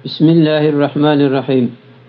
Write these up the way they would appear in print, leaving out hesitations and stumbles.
Bismillahirrahmanirrahim.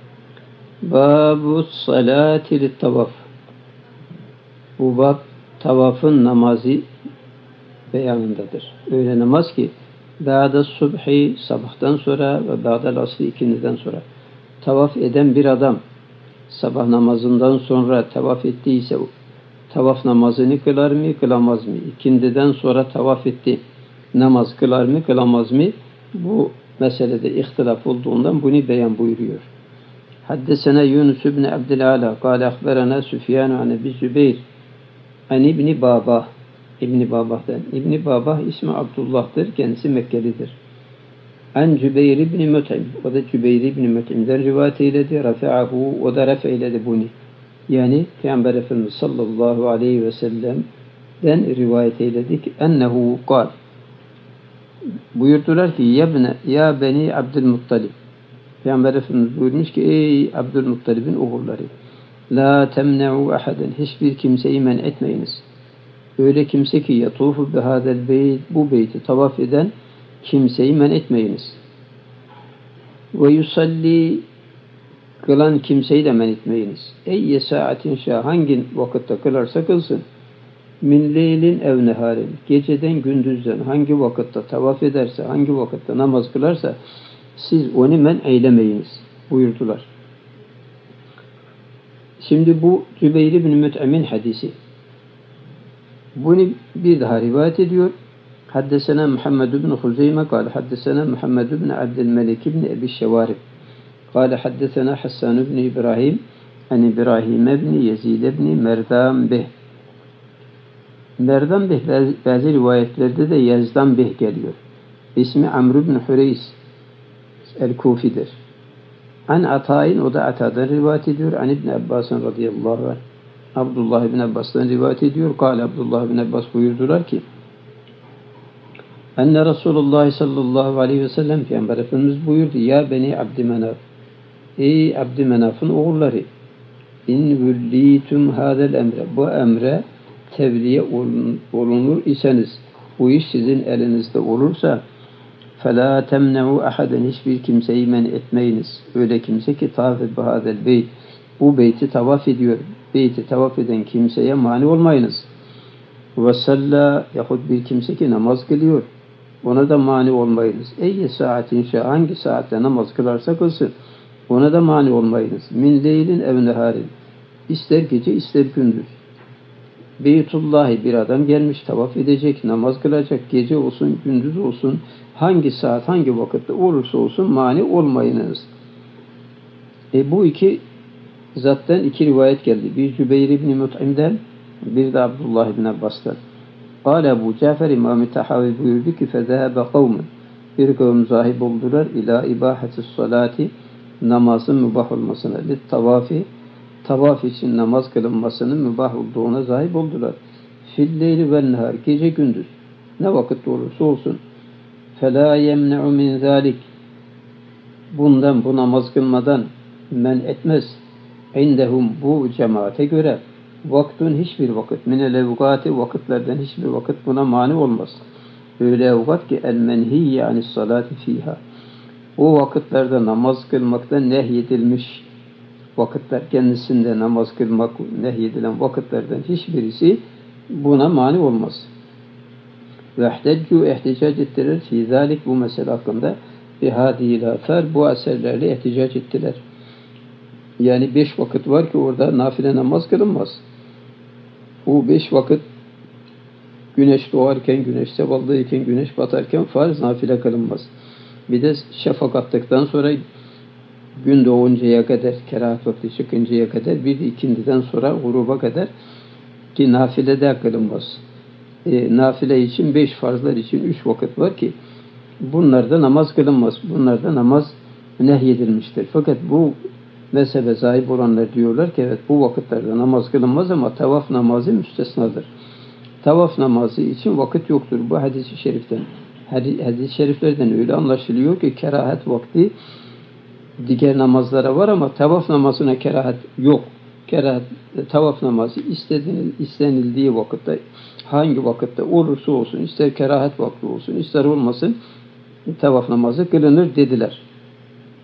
Babu salati lit tavaf. Bu bab tavafın namazı beyanındadır. Öyle namaz ki ba'da subhi sabahtan sonra ve ba'da asri ikindiden sonra tavaf eden bir adam sabah namazından sonra tavaf ettiyse tavaf namazını kılar mı kılamaz mı? İkindiden sonra tavaf etti. Namaz kılar mı kılamaz mı? Bu meselede ihtilaf olduğundan bunu beyan buyuruyor. Haddesena Yunus ibn Abdülala kâle akberana Süfyan an Ebi Zübeyr an İbni Babah. İbni Babah'tan. İbni Babah ismi Abdullah'tır. Kendisi Mekkelidir. An Cübeyr ibn Müt'im. O da Cübeyr ibn Müt'im'den rivayet eyledi. Rafa'ahu. O da raf eyledi bunu. Yani Peygamber Efendimiz sallallahu aleyhi ve sellem'den rivayet eyledik. Ennehu kal. Buyurdular ki ya beni Abdülmuttalib. Peygamber Efendimiz buyurmuş ki ey Abdülmuttalib'in oğulları. La temne'u ahaden. Hiçbir kimseyi men etmeyiniz. Öyle kimse ki yatufu bihadel beyt. Bu beyti tavaf eden kimseyi men etmeyiniz. Ve yusalli kılan kimseyi de men etmeyiniz. Eyye saatin şah. Hangi vakitte kılarsa kılsın. Min leylin ev neharin. Geceden gündüzden hangi vakitte tavaf ederse, hangi vakitte namaz kılarsa siz onu men eylemeyiniz buyurdular. Şimdi bu Cübeyr ibn Müt'im'in hadisi. Bunu bir daha rivayet ediyor. Haddesena Muhammed ibn Huzeyme kâle haddesena Muhammed ibn Abdülmelik ibn Ebi Şevarib kâle haddesena Hassan ibn İbrahim an İbrahim ibn Yezid ibn Merdan bih. Merdan bih bazı rivayetlerde de Yazdan bih geliyor. İsmi Amr ibn Hureys el-Kufi'dir. An Ata'in, o da Ata'dan rivayet ediyor. An İbn Abbas'ın radıyallahu anh. Abdullah ibn Abbas'tan rivayet ediyor. Kâle Abdullah ibn Abbas buyurdular ki Enne Resulullah sallallahu aleyhi ve sellem Peygamber Efendimiz buyurdu. Ya beni Abdümenaf. Ey Abdümenaf'ın oğulları. İn vüllîtüm hâdel emre. Bu emre tebliğ olunur iseniz, bu iş sizin elinizde olursa فَلَا تَمْنَعُوا أَحَدًا. Hiçbir kimseyi men etmeyiniz. Öyle kimse ki tavaf bihâdel beyt. Bu beyti tavaf ediyor. Beyti tavaf eden kimseye mani olmayınız. وَسَلَّا yahut bir kimse ki namaz kılıyor. Ona da mani olmayınız. Eyye saatin şa. Hangi saatte namaz kılarsa kılsın. Ona da mani olmayınız. Min leylin ev neharin. İster gece ister gündüz. Beytullah'a bir adam gelmiş, tavaf edecek, namaz kılacak, gece olsun, gündüz olsun, hangi saat, hangi vakitte olursa olsun mani olmayınız. Bu iki zatten iki rivayet geldi. Bir Cübeyr ibn Mut'im'den, bir de Abdullah ibn Abbas'tan. Kâle Ebu Cafer İmam-ı Tahavi buyurdu ki فَذَهَبَ قَوْمٌ. Bir kavim zahib oldular ila ibâhetis salati, namazın mübah olmasına, littavafi, tavaf için namaz kılınmasının mübah olduğuna sahip oldular. Filleyli vel nehar. Gece gündüz. Ne vakit olursa olsun. Fela yemne'u min zalik. Bundan, bu namaz kılmadan men etmez. İndehum, bu cemaate göre vaktun hiçbir vakit. Minel evgati, vakitlerden hiçbir vakit buna mani olmaz. Öyle evgat ki el menhiyye anis salati fiha. O vakitlerde namaz kılmaktan nehyedilmiş vakitler, kendisinde namaz kılmak nehyedilen vakitlerden hiçbirisi buna mani olmaz. Ve ihticac ettiler fi zalik, bu mesele hakkında bihâdîl âthâr, bu eserlerle ihticac ettiler. Yani 5 vakit var ki orada nafile namaz kılınmaz. Bu 5 vakit güneş doğarken, güneş sevaldayken, güneş batarken farz, nafile kılınmaz. Bir de şafak attıktan sonra gün doğuncaya kadar, kerahat vakti çıkıncaya kadar, bir de ikindiden sonra gruba kadar ki nafile de kılınmaz. Nafile için 5, farzlar için 3 vakit var ki bunlarda namaz kılınmaz. Bunlarda namaz nehyedilmiştir. Fakat bu mezhebe sahip olanlar diyorlar ki evet, bu vakitlerde namaz kılınmaz ama tavaf namazı müstesnadır. Tavaf namazı için vakit yoktur. Bu hadis-i şeriften. Hadis-i şeriflerden öyle anlaşılıyor ki kerahat vakti diğer namazlara var ama tavaf namazına kerahat yok. Kerahat, tavaf namazı istenildiği vakitte, hangi vakitte olursa olsun, ister kerahat vakti olsun, ister olmasın, tavaf namazı kılınır dediler.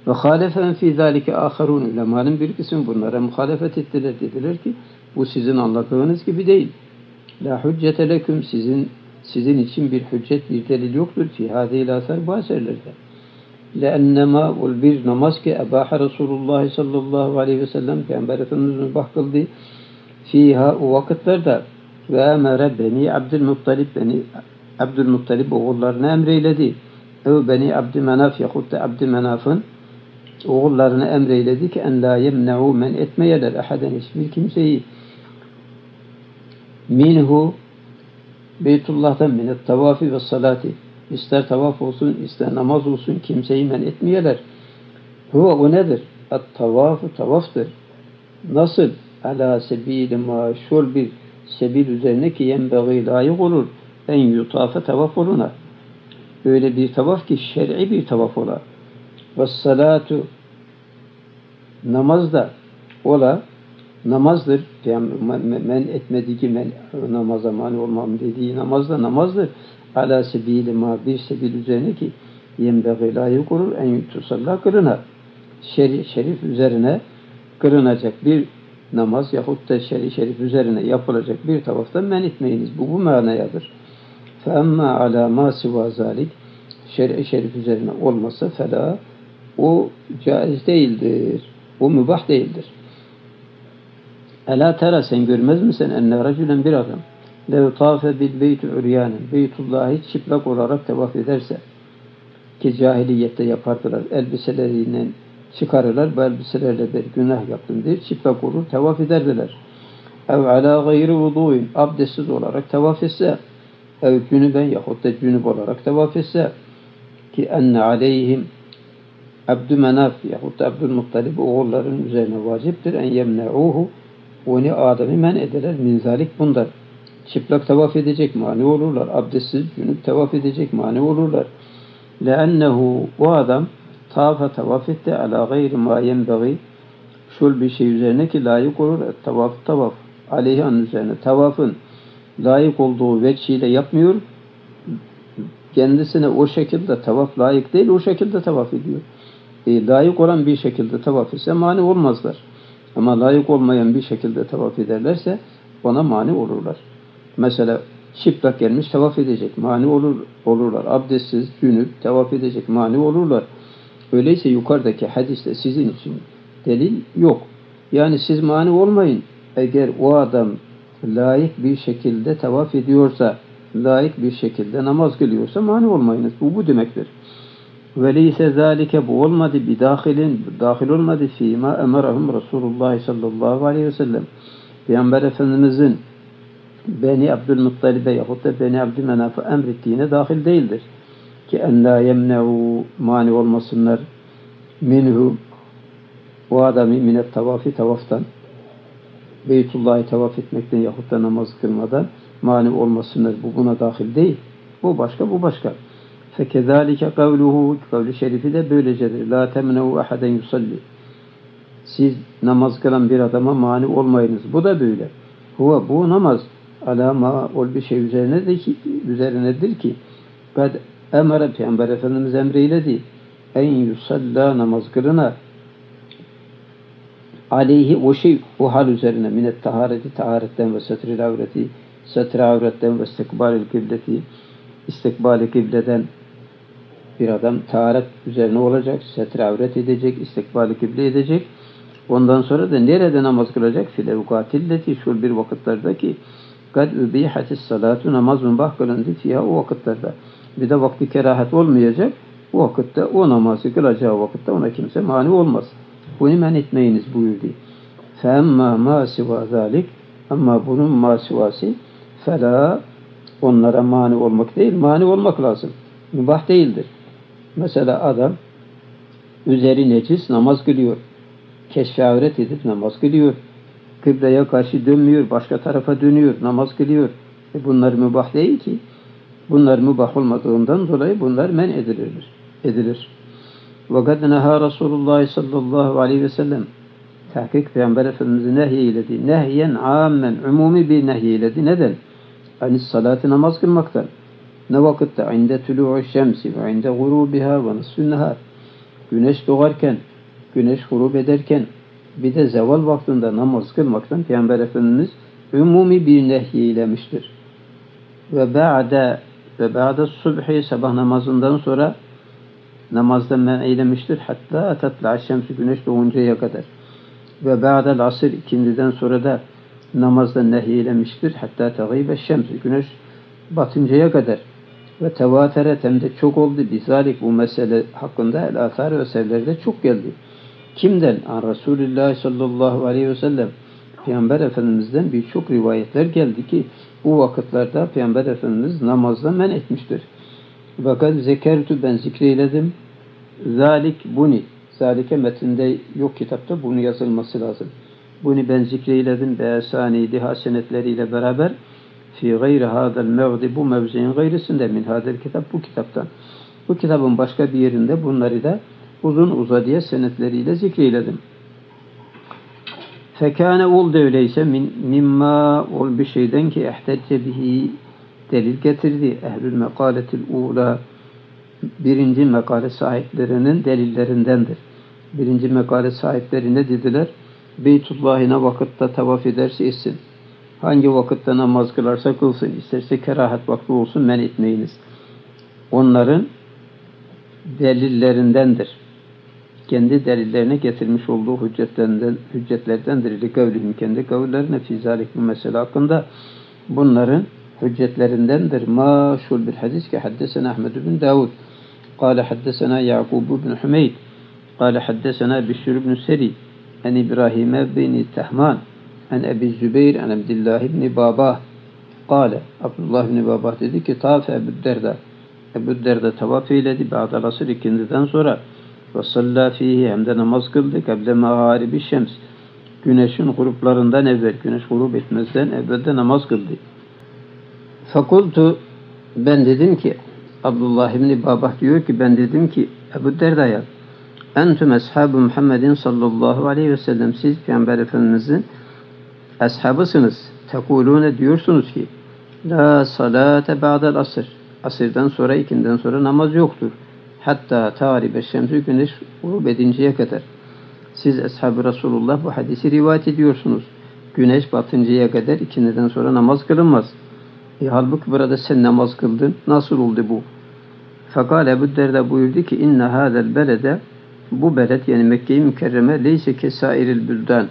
Ve halefen fî zâlike âkharûn. Ulemanın bir kısmı bunlara muhalefet ettiler. Dediler ki bu sizin anladığınız gibi değil. La hüccete leküm, sizin için bir hüccet, bir delil yoktur fi hâzîl âsar, bu eserlerde. Le'ennemâ, ol bir namaz ki ebâhe Resulullah sallallahu aleyhi ve sellem Peygamber Efendimiz mübah kıldı fiha, o vakitlerde ve emere beni Abdülmuttalib oğullarını emreyledi. Ev beni Abdümenaf yahut da Abdümenaf'ın oğullarını emreyledi ki en la yemne'u, men etmeyeler ahaden, hiçbir kimseyi minhu, Beytullah'tan, minet tavafi ve salati, ister tavaf olsun ister namaz olsun, kimseyi men etmeyeler. Huve, o nedir? At-tavafu, tavaftır. Nasıl? Ala sebili ma, şol bir sebil üzerine ki yenbeği, layık olur en yutafe, tavaf oluna. Öyle bir tavaf ki şer'i bir tavaf ola. Ve salatu, namaz da ola, namazdır. Yani men etmediği ki men namaza mani olmam dediği namaz da namazdır. Ala sebili ma, bir sebil üzerine ki yenbeği, layık olur en yutusalla, kılına. Şerif üzerine kılınacak bir namaz yahut da şerif üzerine yapılacak bir tavaftan men etmeyiniz. Bu manayadır. فَاَمَّا عَلَى مَا سِوَى ذَٰلِكِ, şerif üzerine olmasa fela, o caiz değildir. O mübah değildir. Ela tera, sen görmez misin? Enne racülen, bir adam lev tafe bil beyti uryanen, Beytullah'ı çıplak olarak tavaf ederse, ki cahiliyette yapardılar, elbiselerinden çıkarırlar, bu elbiselerle bir günah yaptım diye çıplak olur, tavaf ederdiler. Ev ala gayri vudu'in, abdestsiz olarak tavaf etse, ev cünüben yahut da cünüp olarak tavaf etse, ki enne aleyhim Abdümenaf yahut da Abdülmuttalib oğulların üzerine vaciptir en yemne'uhu, onu Adem'i men ederler min zalik, bundan. Çıplak tavaf edecek, mani olurlar. Abdestsiz cünüp tavaf edecek, mani olurlar. Le'ennehu, o adam tavaf etti ala gayri ma yenbeği, şul bir şey üzerine ki layık olur. Tavaf aleyhanın üzerine tavafın layık olduğu veçhiyle yapmıyor. Kendisine o şekilde tavaf layık değil, o şekilde tavaf ediyor. Layık olan bir şekilde tavaf etse mani olmazlar. Ama layık olmayan bir şekilde tavaf ederlerse ona mani olurlar. Mesela çıplak gelmiş tavaf edecek, mani olurlar. Abdestsiz, cünüp tavaf edecek, mani olurlar. Öyleyse yukarıdaki hadiste sizin için delil yok. Yani siz mani olmayın. Eğer o adam layık bir şekilde tavaf ediyorsa, layık bir şekilde namaz kılıyorsa mani olmayınız. Bu demektir. Veleyse zalike, bu olmadı dahil olmadı fîmâ emerahum Resulullah sallallahu aleyhi ve sellem. Peygamber Efendimizin Beni Abdülmuttalib'e yahut da Beni Abdümenaf'a emrettiğine dahil değildir. Ki en la yemne'u, mani olmasınlar minhu, o adamı minet tavafi, tavaftan, Beytullah'ı tavaf etmekten yahut da namaz kılmadan mani olmasınlar. Bu buna dahil değil. Bu başka, bu başka. Fekezalike kavluhu, kavli şerifi de böylecedir. La temne'u ahaden yusalli. Siz namaz kılan bir adama mani olmayınız. Bu da böyle. Huve, bu namaz alama ol bir şey üzerinedir ki kad emre, Peygamber Efendimiz emreyledi en yusalla, namaz kılına aleyhi, o şey, o hal üzerine minet tahareti, taharetten ve setril avreti, setre avretten ve istikbalil kıbleti, istikbali kıbleden bir adam taharet üzerine olacak, setre avret edecek, istikbali kıble edecek. Ondan sonra da nerede namaz kılacak? Filevkatilleti, şu bir vakitlerdeki kad übihatis salatu, namaz mübah kılındı fiyha, o vakitlerde. Bir de vakti kerahat olmayacak. O vakitte, o namazı kılacağı vakitte ona kimse mani olmaz. Bunu men etmeyiniz buyurdu. Femma ma siva zalik, ama bunun masivası fela, onlara mani olmak değil, mani olmak lazım. Mübah değildir. Mesela adam üzeri necis namaz kılıyor. Keşfe avret edip namaz kılıyor. Kıbleye karşı dönmüyor, başka tarafa dönüyor, namaz kılıyor. Bunlar mübah değil ki. Bunlar mübah olmadığından dolayı bunlar men edilir. وَقَدْ نَهَا Resulullah sallallahu aleyhi ve sellem, tahkik Peygamber Efendimiz'i nehyeyledi. Nehyen âmmen, umumi bir nehyeyledi. Neden? Anis salatı, namaz kılmaktan. Ne vakitte? İnde tulu'u şemsi ve inde gurubiha ve nisfün nehar. güneş doğarken, güneş gurub ederken, bir de zeval vaktinde namaz kılmaktan Peygamber Efendimiz umumi bir nehyeylemiştir. Ve ba'de subhi, sabah namazından sonra namazdan men eylemiştir. Hatta tatla'a şemsi, güneş doğuncaya kadar. Ve ba'del asr, ikindiden sonra da namazdan nehyeylemiştir. Hatta tagîbe şemsi, güneş batıncaya kadar. Ve tevateret, hem de çok oldu. Bizalik, bu mesele hakkında el-athar ve eserlerde çok geldi. Kimden? An Resulullah sallallahu aleyhi ve sellem. Peygamber Efendimiz'den birçok rivayetler geldi ki bu vakitlerde Peygamber Efendimiz namazdan men etmiştir. Fakat zekertu, ben zikreyledim. Zalik buni. Zalike metinde yok, kitapta bunu yazılması lazım. Bunu ben zikreyledim be esanidi hasenetleriyle beraber fi gayri hadel mevdi, bu mevziin gayrisinde min hadel kitap, bu kitaptan. Bu kitabın başka bir yerinde bunları da uzun uzadıya senetleriyle zikreyledim. Fekâne, oldu öyleyse mimma, ol bir şeyden ki ehtecce bihi, delil getirdi. Ehlül mekaletil ula, birinci mekale sahiplerinin delillerindendir. Birinci mekale sahipleri ne dediler? Beytullah'ına vakitte tavaf ederse etsin. Hangi vakitte namaz kılarsa kılsın. İsterse kerahat vakti olsun, men etmeyiniz. Onların delillerindendir. Kendi delillerine getirmiş olduğu hüccetlerdendir. Likavlihim, kendi kavullerine fizalik, bu mesele hakkında bunların hüccetlerindendir. Maşhur bir hadis ki haddesena Ahmed bin Davud قال حدثنا يعقوب بن حميد قال حدثنا بشر بن سري عن إبراهيم بن تهمان عن أبي الزبير عن عبد الله بن باباه قال Abdullah bin Babah dedi ki tavaf Ebu Derda tavaf eyledi ba'del asr, ikindiden sonra ve salla fihi, hem de namaz kıldı kable mağaribi şems, güneşin gruplarından evvel, güneş grup etmezden evvelde namaz kıldı. Fakultu, ben dedim ki, Abdullah ibn Babah diyor ki ben dedim ki Ebu Derda'ya, entüm ashabu Muhammedin sallallahu aleyhi ve sellem, siz Peygamber Efendimizin ashabısınız. Tekulune, diyorsunuz ki la salate ba'del asr, asırdan sonra, ikinden sonra namaz yoktur. Hatta taribe şemsü, güneş grup edinceye kadar. Siz ashab-ı Resulullah bu hadisi rivayet ediyorsunuz. Güneş batıncaya kadar ikindiden sonra namaz kılınmaz. Halbuki burada sen namaz kıldın. Nasıl oldu bu? Fakat Ebu Derda buyurdu ki inne hâzel belede, bu beled yani Mekke-i Mükerreme leyse kesairil büldan,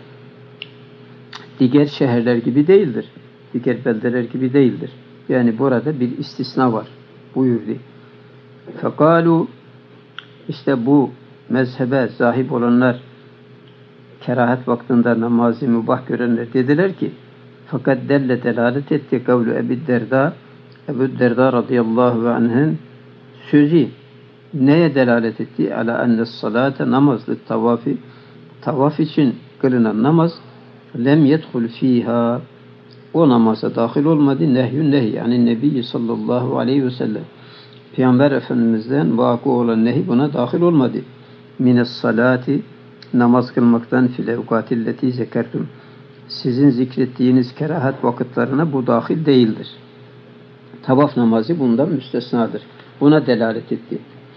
diğer şehirler gibi değildir. Diğer beldeler gibi değildir. Yani burada bir istisna var buyurdu. Fekalu, işte bu mezhebe sahip olanlar, kerahat vaktinde namazı mübah görenler dediler ki fakat delalet etti kavlu Ebu Derda, Ebu Derda radıyallahu anh'ın sözü neye delalet etti? Ala enne salate, namazlı tavafi, tavaf için kılınan namaz lem yedhul fiha, o namaza dahil olmadı. Nehyün, yani Nebi sallallahu aleyhi ve sellem, Peygamber Efendimiz'den vakı olan nehi buna dahil olmadı. Mines salati, namaz kılmaktan, fil evkatilleti zekertum, sizin zikrettiğiniz kerahat vakitlerine bu dahil değildir. Tavaf namazı bundan müstesnadır. Buna delalet etti.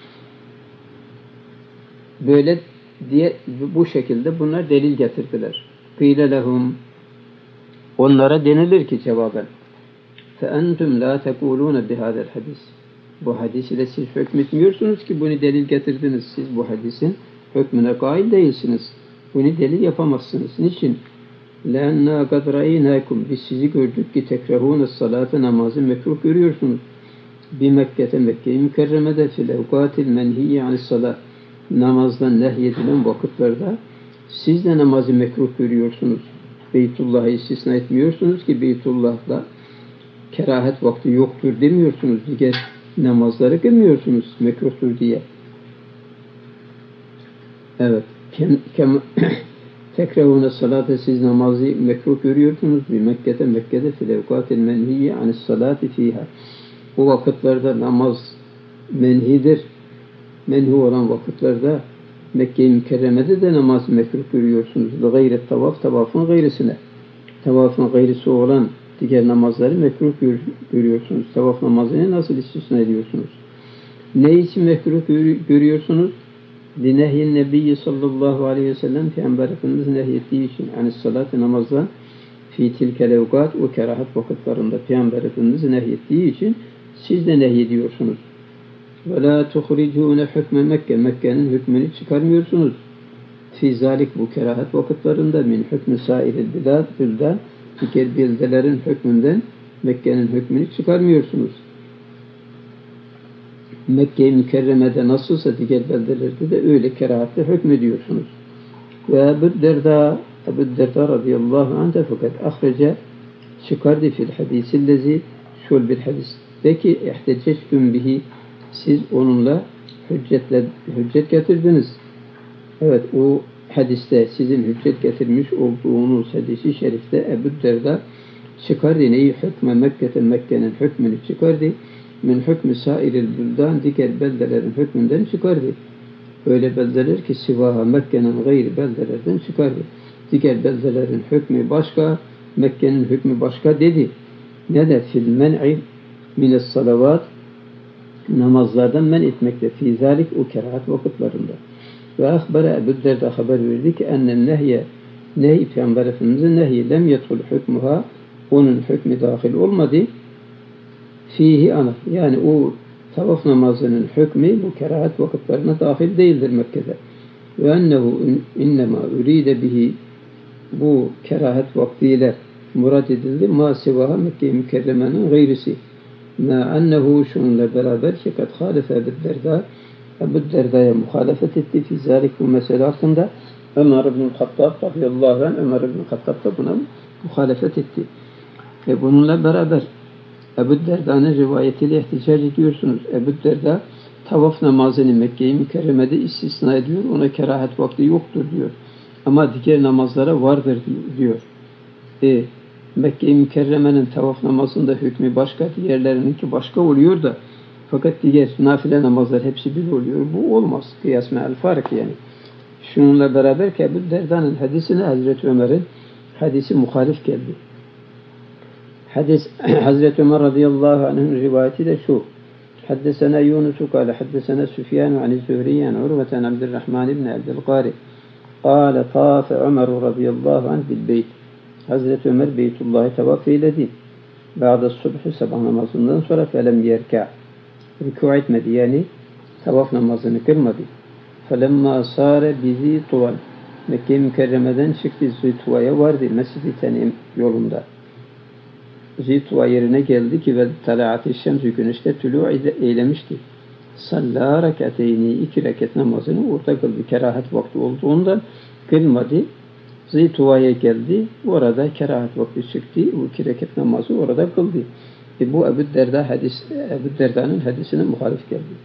Böyle diye bu şekilde bunlar delil getirdiler. Kıyle lehum, onlara denilir ki cevaben fe entum la tekulune bihadel hadis, bu hadis ile siz hükmetmiyorsunuz ki bunu delil getirdiniz. Siz bu hadisin hükmüne kail değilsiniz. Bunu delil yapamazsınız. Niçin? لَاَنَّا قَدْ رَأَيْنَاكُمْ, biz sizi gördük ki tekrahûne salâte, namazı mekruh görüyorsunuz. Bir Mekke'te, Mekke-i Mükerreme'de fil evkâtil menhiyye anissalâh, namazdan nehyedilen vakitlerde siz de namazı mekruh görüyorsunuz. Beytullah'ı istisna etmiyorsunuz ki Beytullah'da kerahet vakti yoktur demiyorsunuz. Diğer namazları kılmıyorsunuz mekruhtur diye. Evet. Tekrahûne salâte, siz namazı mekruh görüyorsunuz. Bir Mekke'de fil evkâtil menhiyye anissalâti fîhâ, bu vakitlerde namaz menhidir. Menhi olan vakitlerde Mekke-i Mükerreme'de de namaz mekruh görüyorsunuz. Gayret tavaf, tavafın gayrısına. Tavafın gayrısı olan diğer namazları mekruh görüyorsunuz. Tavaf namazını nasıl istisna ediyorsunuz? Ne için mekruh görüyorsunuz? Linehyin Nebiyyi sallallahu aleyhi ve sellem Peygamber Efendimiz nehyettiği için yani salat namazdan fi tilkel evkat o kerahat vakitlerinde Peygamber Efendimiz nehyettiği için siz de nehyediyorsunuz. Ve la tuhricune hükme Mekke. Mekke'nin hükmünü çıkarmıyorsunuz. Fi zalik bu kerahat vakitlerinde min hükmü sairil bilad bülden diğer beldelerin hükmünden Mekke'nin hükmünü çıkarmıyorsunuz. Mekke-i Mükerreme'de nasılsa diğer beldelerde de öyle kerahatle hükmediyorsunuz. Ve Ebu Derda radıyallahu anh de fakat ahrece çıkardı fil hadisillezi şöyle bir hadisteki ihtecectüm bihi siz onunla hüccet getirdiniz. Evet o hadiste sizin hüccet getirmiş olduğunuz hadisi şerifte Ebu Derda çıkardı neyi hükme Mekke'nin hükmünü çıkardı. Min hükmü sairil büldan diğer beldelerin hükmünden çıkardı. Öyle beldeler ki sivaha Mekke'nin gayri beldelerden çıkardı. Diğer beldelerin hükmü başka, Mekke'nin hükmü başka dedi. Ne de fil men'i mines salavat namazlardan men etmekte fi zalik o kerahat vakitlerinde. Ve ahbara Ebu Derda haber verdi ki ennen nehy Peygamber Efendimiz'in nehyi lem yetul hükmuha onun hükmü dahil olmadı. Fihi ana yani o tavaf namazının hükmü bu kerahat vakitlerine dahil değildir Mekke'de. Ve ennehu innema üride bihi bu kerahat vaktiyle murad edildi. Ma sivaha Mekke-i Mükerreme'nin gayrisi. Ma ennehu şununla beraber şekat halife Ebu Derda'ya muhalefet etti. Fi zalik bu mesele hakkında Ömer ibn-i Hattab radıyallahu anh Ömer ibn-i Hattab da buna muhalefet etti. Ve bununla beraber Ebu Derda'nın rivayetiyle ihticac ediyorsunuz. Ebu Derda tavaf namazını Mekke-i Mükerreme'de istisna ediyor. Ona kerahat vakti yoktur diyor. Ama diğer namazlara vardır diyor. Mekke-i Mükerreme'nin tavaf namazında hükmü başka, diğerlerininki başka oluyor da fakat diğer nafile namazlar hepsi bir oluyor. Bu olmaz. Kıyas me'al fark yani. Şununla beraber ki Ebu Derda'nın hadisine Hazreti Ömer'in hadisi muhalif geldi. Hadis Hazreti Ömer radıyallahu anh'ın rivayeti de şu. Haddesena Yunus kâle haddesena Süfyan an Zühriye an Urve an Abdurrahman ibn Abdülqari kâle tâfe Ömer radıyallahu anh bil beyt. Hazreti Ömer Beytullah'ı tavaf eyledi. Ba'da subhi sabah namazından sonra felem yerka. Rükû etmedi yani tavaf namazını kılmadı. Felemma sâre bizi tuval. Mekke-i Mükerreme'den çıktı Zituva'ya vardı Mescid-i Tenim yolunda. Zituva yerine geldi ki ve talaat-ı şems güneşte tülû eylemişti. Salla rekateyni 2 rekat namazını orada kıldı. Kerahat vakti olduğundan kılmadı. Zituva'ya geldi. Orada kerahat vakti çıktı. Bu 2 rekat namazı orada kıldı. Bu Ebu Derda'nın hadisine muhalif geldi.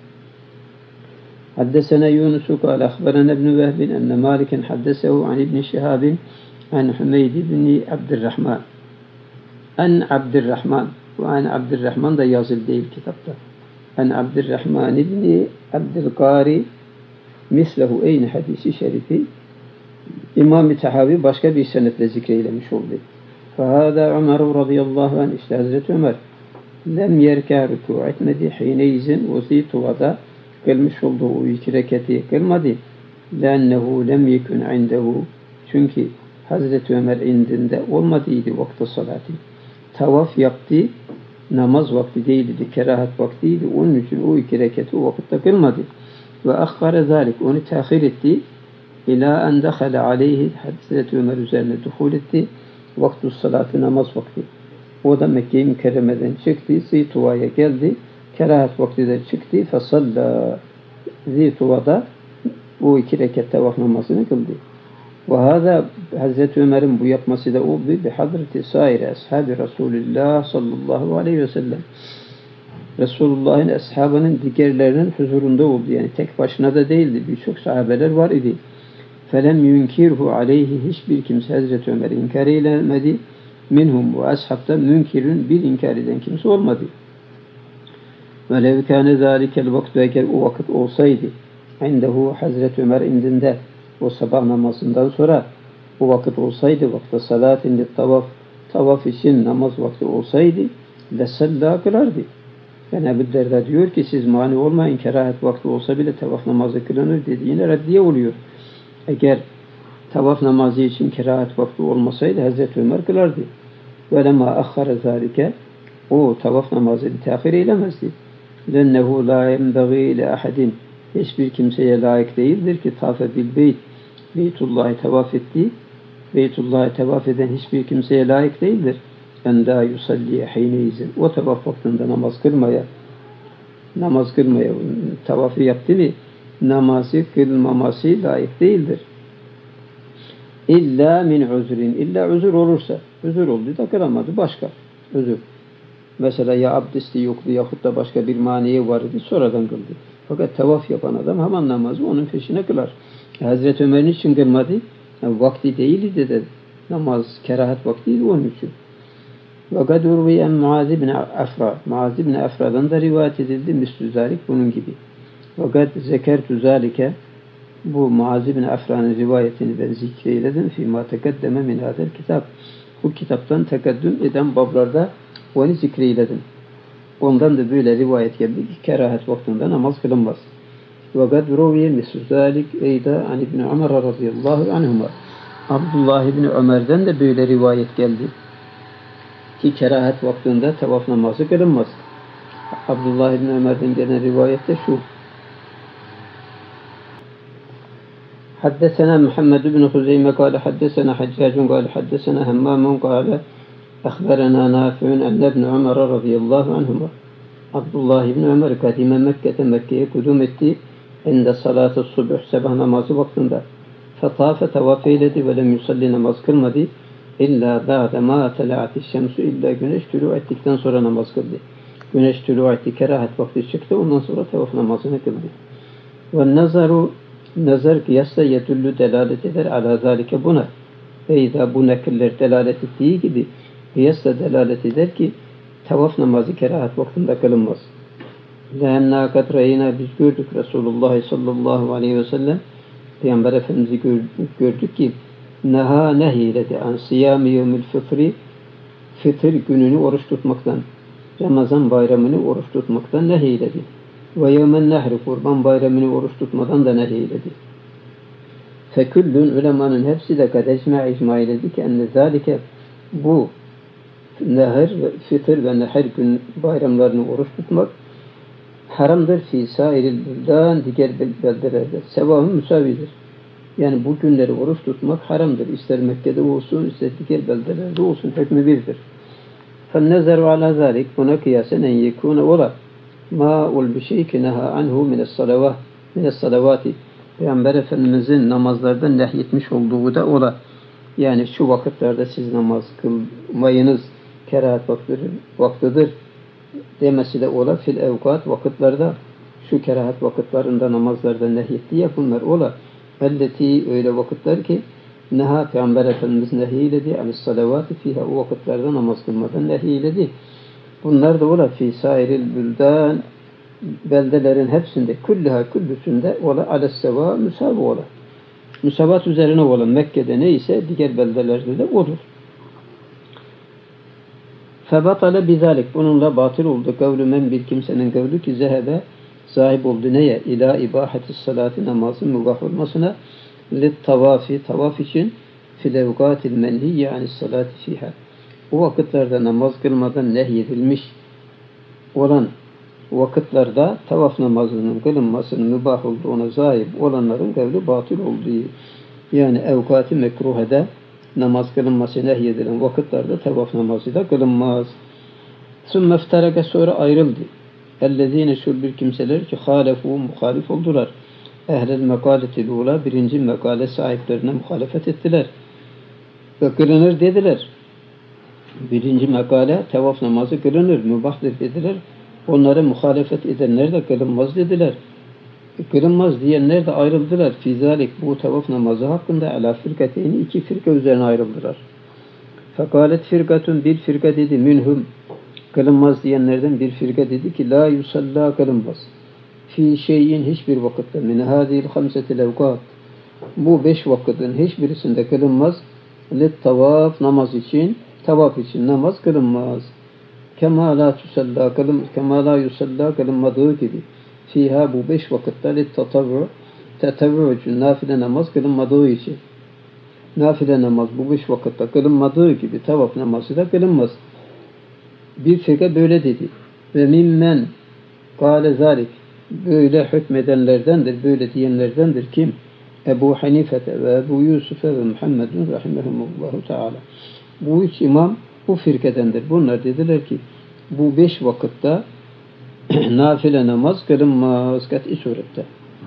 Haddesena Yunus kâle akhbarana ibn Vehb enne Maliken haddesehu an ibn Şihab an Hümeyd ibn Abdurrahman. An Abdurrahman. Bu an Abdurrahman da yazılı değil kitapta. An Abdurrahman ibn Abdülqari mislehu eyni hadisi şerifi İmam-ı Tahavi başka bir senetle zikreylemiş oldu. Fehâdâ Ömer radıyallahu anh işte Hazreti Ömer lem yerkâ rükû etmedi. Hineyizin o Zituva'da kılmış olduğu o 2 rekati kılmadı. Lennehu lem yekun indehu çünkü Hazreti Ömer indinde olmadıydı vakti salatı. Tavaf yaptı, namaz vakti değildi, kerahat vaktiydi. Onun için o 2 rekati o vakitte kılmadı. Ve akhara zalik onu tehir etti. İlâ en dehale aleyhi Hazreti Ömer üzerine duhul etti. Vaktu salatı namaz vakti. O da Mekke-i Mükerreme'den çıktı. Zituva'ya geldi. Kerahat vakti de çıktı. Fesalla Zituva'da bu 2 rekat tavaf namazını kıldı. Ve hâzâ Hazreti Ömer'in bu yapması da oldu. Bi hadreti saire ashabi Resulullah sallallahu aleyhi ve sellem. Resulullah'ın ashabının diğerlerinin huzurunda oldu. Yani tek başına da değildi. Birçok sahabeler var idi. Felem yunkirhu aleyhi hiçbir kimse Hazreti Ömer'i inkar eylemedi. Minhum bu ashabta münkirün bir inkar eden kimse olmadı. Ve lev kâne zâlikel vaktu eğer o vakit olsaydı indehu Hazreti Ömer indinde o sabah namazından sonra o vakit olsaydı vakti salatin tavaf için namaz vakti olsaydı lesallâ kılardı. Yani Ebu Derda diyor ki siz mani olmayın, kerahet vakti olsa bile tavaf namazı kılınır dediğine reddiye oluyor. Eğer tavaf namazı için kerahet vakti olmasaydı Hazreti Ömer kılardı. وَلَمَا أَخَّرَ ذَٰلِكَ O tavaf namazını tehir eylemezdi. لَنَّهُ لَا يَنْبَغِي لَأَحَدٍ Hiçbir kimseye layık değildir ki tafe bil beyt, Beytullah'ı tavaf ettiği, Beytullah'ı tavaf eden hiçbir kimseye layık değildir. En la yusalliye hiyneyizin. O tavaf vaktinde namaz kılmaya, tavafı yaptı mı, namazı kılmaması layık değildir. İlla min uzrin. İlla özür olursa. Özür oldu da kılamadı. Başka özür. Mesela ya abdesti yoktu yahut da başka bir maniye var idi. Sonradan kıldı. Fakat tavaf yapan adam hemen namazı onun peşine kılar. Hazreti Ömer'in için kılmadı. Yani vakti değildi de namaz kerahat vaktiydi onun için. Fakat urviyen Muaz ibn Afra. Muaz ibn Afra'dan da rivayet edildi. Müslü zalik bunun gibi. Fakat zekertu zalike bu Muaz ibn Afra'nın rivayetini ben zikreyledim. Fîmâ tekeddeme min hâzel kitap. Bu kitaptan tekeddüm eden bablarda onu zikreyledim. Ondan da böyle rivayet geldi ki kerahet vaktinde namaz kılınmaz. Fakat ruviye mislü zalik eyda an İbn Ömer radıyallahu anhuma. Abdullah ibn Ömer'den de böyle rivayet geldi ki kerahet vaktinde tavaf namazı kılınmaz. Abdullah ibn Ömer'den gelen rivayette şu. حدثنا محمد بن خزيمة قال حدثنا حجاج قال حدثنا همام قال أخبرنا نافع أن ابن عمر رضي الله عنهما Abdullah ibn Ömer kadime Mekke'ye kudum etti. Ende salatı subh sabah namazı vaktinde. Fetafe tavaf eyledi ve lem yusalli namaz kılmadı. İlla ba'de ma tela'ati şemsu illa güneş tülû ettikten sonra namaz kıldı. Güneş tülû etti, kerahet vakti çıktı. Ondan sonra tavaf namazını kıldı. Ve nazar kıyasla yedüllü delalet eder ala zalike buna. Eyda bu nekiller delalet ettiği gibi kıyasla delalet eder ki tavaf namazı kerahat vaktinde kılınmaz. Lâennâ katreyna biz gördük Resulullah sallallahu aleyhi ve sellem Peygamber Efendimiz'i gördük ki neha nehyiledi an siyâmi yevmil fıtri fıtır gününü oruç tutmaktan Ramazan bayramını oruç tutmaktan nehyiledi. Ve yevmen nehri kurban bayramını oruç tutmadan da nehyiledi. Feküllün ulemanın hepsi de kad icma eyledi ki enne zâlike bu nehir, fitr ve nehir gün bayramlarını oruç tutmak haramdır fi sairil buldan diğer beldelerde. Sevabı müsavidir. Yani bu günleri oruç tutmak haramdır. İster Mekke'de olsun, ister diğer beldelerde olsun. Hükmü birdir. فَالنَّزَرُ عَلَى ذَٰلِكَ Buna kıyasen en yekûne ola ma ol bir şey ki neha anhu mine's-salavati Peygamber Efendimiz'in namazlardan nehyetmiş olduğu da ola. Yani şu vakitlerde siz namaz kılmayınız, kerahat vaktidir demesi de ola. Fil evkat vakitlerde şu kerahat vakitlerinde namazlardan nehyetti ya bunlar ola. Elleti öyle vakitler ki neha Peygamber Efendimiz nehyiledi. Anis-salavati fiha o vakitlerde namaz kılmadan nehyiledi. Bunlar da ola fi sairil büldan beldelerin hepsinde küllüsünde ola alesseva müsavi ola. Müsavat üzerine olan Mekke'de neyse diğer beldelerde de odur. Febatale bizalik bununla batıl oldu. Kavlu men bir kimsenin kavlu ki zehebe sahip oldu neye? İla ibahetis salati namazın mübah olmasına lit tavafi tavaf için fil evkatil menhiyye anis salati fiha. O vakitlerde namaz kılmadan nehyedilmiş olan vakitlerde tavaf namazının kılınmasının mübah olduğuna zahip olanların kavli batıl olduğu. Yani evkati mekruhede namaz kılınması nehyedilen vakitlerde tavaf namazı da kılınmaz. Sümme iftaraka sonra ayrıldı. Ellezine şu bir kimseler ki halefu muhalif oldular. Ehlel mekaletil ula birinci mekale sahiplerine muhalefet ettiler. Ve kılınır dediler. Birinci mekale tavaf namazı kılınır, mübahtır dediler. Onlara muhalefet edenler de kılınmaz dediler. Kılınmaz diyenler de ayrıldılar. Fizalik bu tavaf namazı hakkında ala firkateyni iki firka üzerine ayrıldılar. Fekalet firkatun bir firka dedi minhum kılınmaz diyenlerden bir firka dedi ki la yusalla kılınmaz. Fi şeyin hiçbir vakitte min hadil hamsetil evkat bu 5 vakitin hiçbirisinde kılınmaz. Lit tavaf namaz için tavaf için namaz kılınmaz. kema la yusalla kılınmadığı gibi fiha bu 5 vakitte tetavvu için nafile namaz kılınmadığı için nafile namaz bu 5 vakitte kılınmadığı gibi tavaf namazı da kılınmaz. Bir firka böyle dedi. Ve mimmen kâle zâlik böyle hükmedenlerdendir, böyle diyenlerdendir kim? Ebu Hanifete ve Ebu Yusuf'e ve Muhammedun rahimehumullahu teala. Bu üç imam bu firkedendir. Bunlar dediler ki bu 5 vakitte nafile namaz kılınmaz kat'i surette.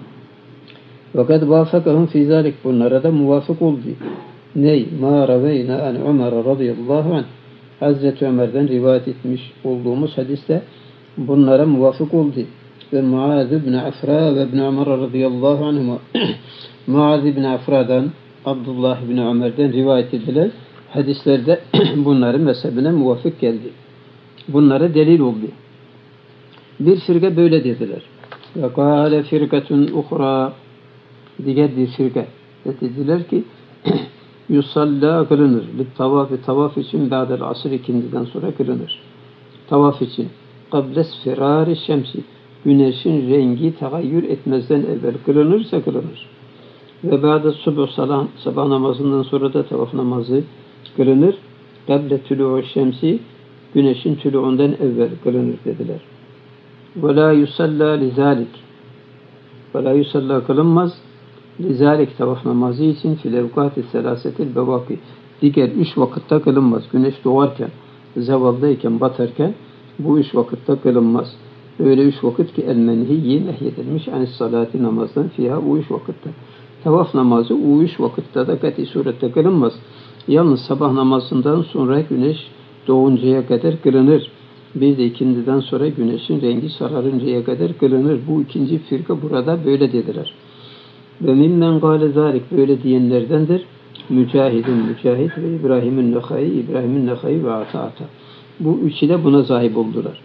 Fakat vafakahum fi zalik bunlara da muvafık oldu. Ney? Ma raveyna an Ömer radıyallahu anh Hazreti Ömer'den rivayet etmiş olduğumuz hadiste bunlara muvafık oldu. Ve Muaz ibn Afra ve ibn Ömer radıyallahu anhuma Muaz ibn Afra'dan Abdullah ibn Ömer'den rivayet edilen hadislerde bunların mezhebine muvafık geldi. Bunlara delil oldu. Bir firka böyle dediler. Ve kâle firkatun uhra diğer bir firka dediler ki yusalla kılınır. Tavaf için ba'del asr ikindiden sonra kılınır. Tavaf için kables firari şemsi güneşin rengi tagayyür etmezden evvel kılınırsa kılınır. Ve ba'de sabah namazından sonra da tavaf namazı kılınır. Kable tülû'u şemsi güneşin tülû'undan evvel kılınır dediler. Ve la yusalla lizalik ve la yusalla kılınmaz lizalik tavaf namazı için fil evkâti selâsetil bevâki diğer 3 vakitte kılınmaz. Güneş doğarken, zevaldayken, batarken bu 3 vakitte kılınmaz. Öyle 3 vakit ki el-menhiyyi nehyedilmiş anis salati namazdan fiha o 3 vakitte. Tavaf namazı o 3 vakitte de kat'i surette kılınmaz. Yalnız sabah namazından sonra güneş doğuncaya kadar kılınır. Bir de ikindiden sonra güneşin rengi sararıncaya kadar kılınır. Bu ikinci firka burada böyle dediler. Ve mimmen gâle zâlik böyle diyenlerdendir. Mücahit ve İbrahim'in Nehayi ve Ata. Bu üçü de buna sahip oldular.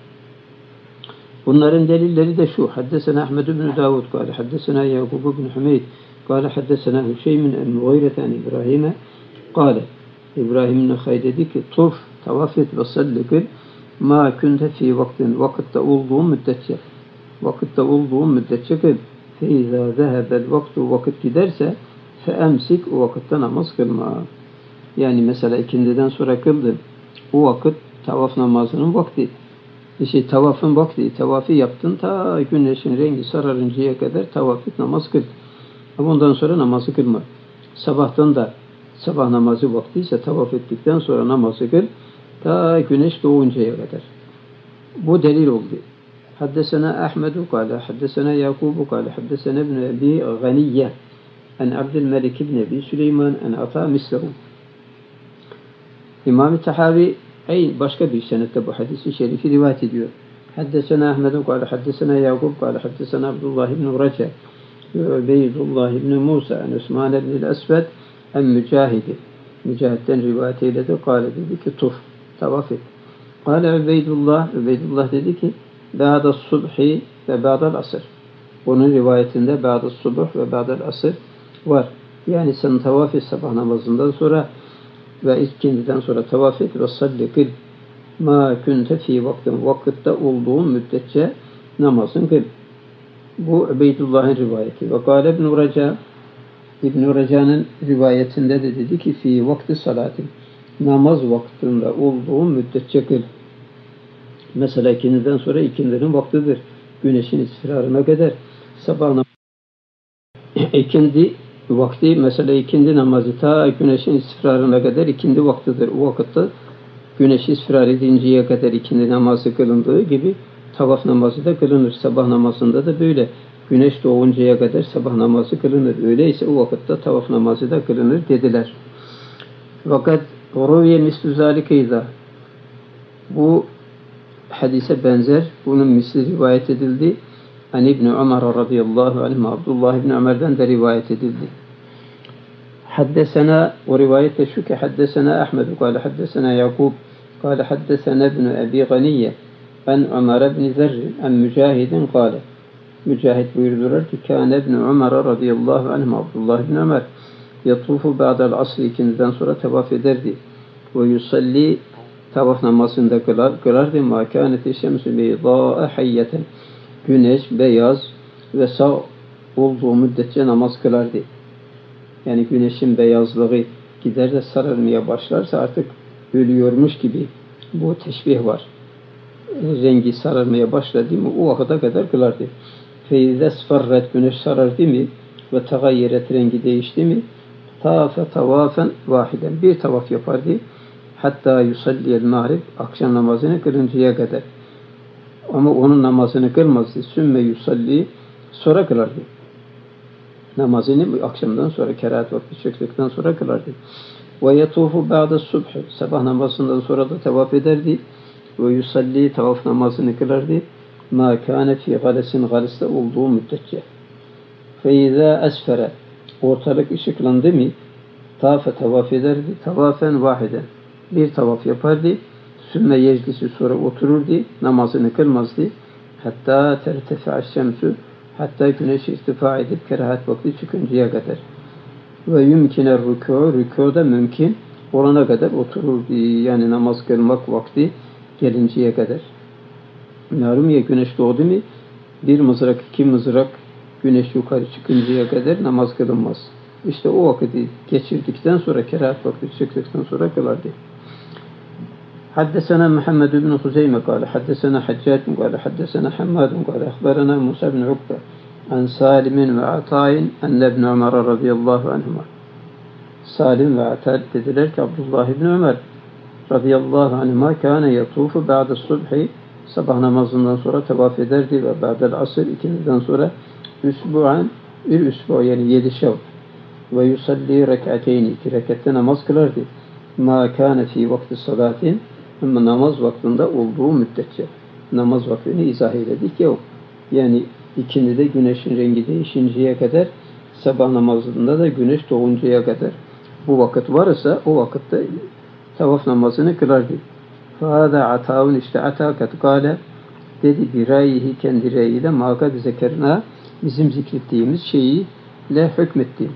Bunların delilleri de şu. Haddesena Ahmed ibn Davud kâle haddesena Yakub ibn Hümeyd kâle haddesena Hüseymin el-Mughireten İbrahim'e kâle İbrahim'in Nehayi dedi ki tavaf et ve salli kıl ma kunte fi vakitte olduğun müddetçe kıl feiza zehebel vakit giderse feemsik o vakitte namaz kılma. Yani mesela ikindiden sonra kıldın. O vakit tavaf namazının vakti. Tavafın vakti. Tavafı yaptın ta güneşin rengi sararıncaya kadar tavaf et namaz kıl. Ama ondan sonra namazı kılma. Sabahtan da sabah namazı vakti ise tavaf ettikten sonra namazı kıl ta güneş doğuncaya kadar. Bu delil oldu. Haddesena Ahmedu kâle, haddesena Yakubu kâle, haddesena ibn Ebi Ganiyye en Abdülmelik ibn Ebi Süleyman en Ata mislehu. İmam-ı Tahavi başka bir senette bu hadisi şerifi rivayet ediyor. Haddesena Ahmedu kâle, haddesena Yakub kâle, haddesena Abdullah ibn Raca ve Ubeydullah ibn Musa en Osman ibn el-Esved en Mücahidi. Mücahid'den rivayet eyledi. Kâle dedi ki tavaf et. Kâle Ubeydullah dedi ki ba'da subhi ve ba'dal asr. Onun rivayetinde ba'da subh ve ba'dal asr var. Yani sen tavaf et sabah namazından sonra ve ikindiden sonra tavaf et ve salli kıl ma kunte fi vakitte olduğun müddetçe namazın kıl. Bu Ubeydullah'ın rivayeti. Ve kâle İbn-i Raca'nın rivayetinde de dedi ki fi vakti salatin namaz vaktinde olduğun müddetçe kıl. Mesela ikindiden sonra ikindinin vaktidir. Güneşin isfirarına kadar sabah namazı. İkindi vakti mesela ikindi namazı ta güneşin isfirarına kadar ikindi vaktidir. O vakitte güneş isfirar edinceye kadar ikindi namazı kılındığı gibi tavaf namazı da kılınır. Sabah namazında da böyle. Güneş doğuncaya kadar sabah namazı kılınır. Öyleyse o vakitte tavaf namazı da kılınır dediler. Fakat ruviye mislu zalikeyza bu hadise benzer. Bunun misli rivayet edildi. İbn Ömer radıyallahu anh Abdullah ibn Ömer'den de rivayet edildi. Haddesena o rivayette şu ki haddesena Ahmed kâle haddesena Yakub kâle haddesena ibn Ebi Ganiyye en Ömer ibn Zerr en Mücahidin kâle Mücahid buyurdular ki kâne ibn Ömer radıyallahu anh Abdullah ibn Ömer yatufu ba'dal asr ikindiden sonra tavaf ederdi. Ve yusalli tavaf namazında kılardı. مَا كَانَتِ الشَّمْسُ بَيْضَاءَ حَيَّةً Güneş beyaz ve sağ olduğu müddetçe namaz kılardı. Yani güneşin beyazlığı gider de sararmaya başlarsa artık ölüyormuş gibi bu teşbih var. Rengi sararmaya başladı mı o vakıta kadar kılardı. فَاِذَا اسْفَرَّتْ Güneş sarardı mı ve tagayyeret rengi değişti mi tavafen vahiden bir tavaf yapardı. Hatta yusalliyel mağrib akşam namazını kılıncaya kadar. Ama onun namazını kılmazdı. Sümme yusalli sonra kılardı. Namazını akşamdan sonra kerahat vakti çıktıktan sonra kılardı. Ve yetufu ba'da subh sabah namazından sonra da tavaf ederdi. Ve yusalli tavaf namazını kılardı. Ma kâne fî galesin galiste olduğu müddetçe. Fe izâ esfere ortalık ışıklandı mı tafe tavaf ederdi. Tavafen vahiden bir tavaf yapardı. Sümme yeclisi sonra otururdu. Namazını kılmazdı. Hatta tertefi'a şemsü hatta güneş irtifa edip kerahat vakti çıkıncaya kadar. Ve yumkine rükûda mümkün olana kadar otururdu. Yani namaz kılmak vakti gelinceye kadar. Malum ya güneş doğdu mu bir mızrak, iki mızrak güneş yukarı çıkıncaya kadar namaz kılınmaz. İşte o vakti geçirdikten sonra kerahat vakti çıktıktan sonra kılardı. حدثنا محمد بن خزيمة قال حدثنا حجاج قال حدثنا حماد قال أخبرنا موسى بن عقبة عن سالم وعطاء أن ابن عمر رضي الله عنهما Salim ve Ata dediler ki Abdullah ibn Ömer radıyallahu anhuma kâne yatufu ba'de subhi sabah namazından sonra tavaf ederdi ve ba'del asr ikindiden sonra üsbu'an bir üsbu yani 7 şev ve yusalli rek'ateyni 2 rekatte namaz kılardı. Ma kâne fî vakti salatin ama namaz vaktinde olduğu müddetçe namaz vaktini izah ededik ya yani ikindide güneşin rengi değişinceye kadar sabah namazında da güneş doğuncaya kadar bu vakit varsa o vakitte tavaf namazını kılardı. Fâdâ atâun işte atâkat gâle dedi bir rayihi kendi rayiyle mâkad zekerna bizim zikrettiğimiz şeyi le hükmetti.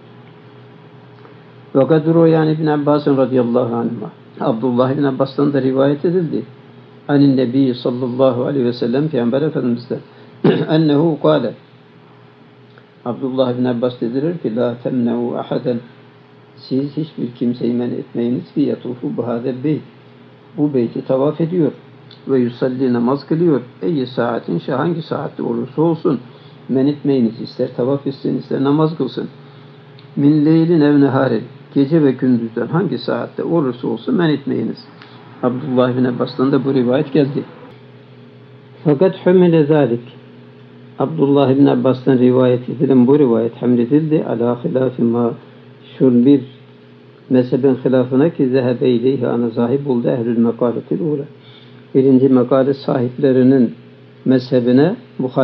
Ve kadro yani İbn Abbas'ın radıyallahu anhuma Abdullah ibn Abbas'tan da rivayet edildi. Anin Nebi sallallahu aleyhi ve sellem Peygamber Efendimiz'den ennehu kâle Abdullah ibn Abbas dediler ki la temne'u ahaden siz hiçbir kimseyi men etmeyiniz ki yatufu bu hadel beyt bu beyti tavaf ediyor ve yusalli namaz kılıyor. Eyyi saatin hangi saatte olursa olsun men etmeyiniz ister tavaf etsin ister namaz kılsın. Min leylin ev neharin gece ve gündüzden hangi saatte olursa olsun men etmeyiniz. Abdullah bin Abbas'tan da bu rivayet geldi. Fakat hümile zalik Abdullah bin Abbas'tan rivayet edilen bu rivayet hamledildi. Ala hilafi ma şun bir mezhebin hilafına ki zehebe ileyhi ana zahib oldu ehlül mekaletil ula. Birinci mekale sahiplerinin mezhebine